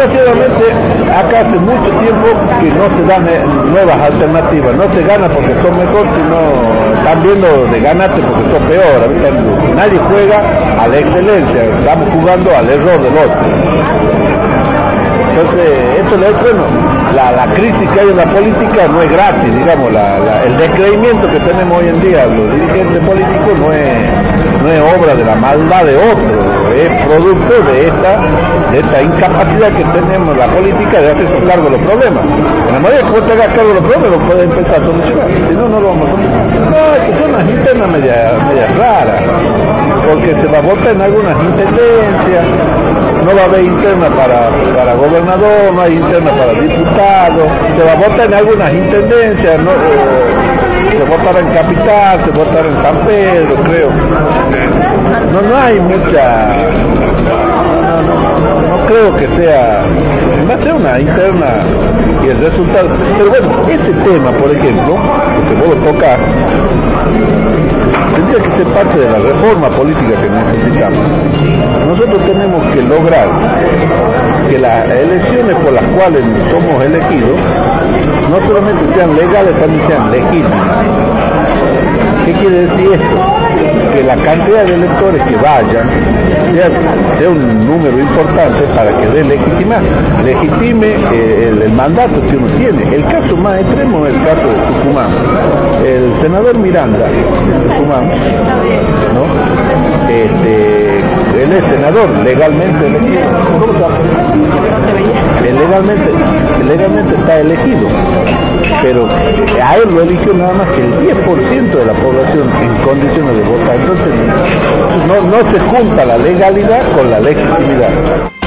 desgraciadamente acá hace mucho tiempo que no se dan nuevas alternativas, no se gana porque son mejor, sino están viendo de ganarte porque son peor. Ahorita nadie juega a la excelencia, estamos jugando al error del otro. Entonces, esto es bueno, la crisis que hay en la política no es gratis, digamos, el descreimiento que tenemos hoy en día, los dirigentes políticos no es obra de la maldad de otros, es producto de esta incapacidad que tenemos la política de hacerse cargo de los problemas. En la medida que vos te hagas cargo de los problemas, lo puedes empezar a solucionar, si no, no lo vamos a solucionar. No, es que son unas internas media raras, porque se va a votar en algunas intendencias, no va a haber interna para gobernador, no hay interna para diputado, se va a votar en algunas intendencias, ¿no? Se votará en Capital, se votará en San Pedro, creo. No hay mucha... No creo que sea... Va a ser una interna y el resultado... Pero bueno, ese tema, por ejemplo, que vos lo tocas, tendría que ser parte de la reforma política que necesitamos. Nosotros tenemos que lograr que las elecciones por las cuales somos elegidos no solamente sean legales, también sean legítimas. ¿Qué quiere decir esto? Que la cantidad de electores que vayan sea un número importante para que dé legitime el mandato que uno tiene. El caso más extremo es el caso de Tucumán. El senador Miranda de Tucumán, ¿no? Él es senador legalmente elegido. Legalmente está elegido, pero a él lo eligió nada más que el 10% de la población en condiciones de votar. Entonces no se junta la legalidad con la legitimidad.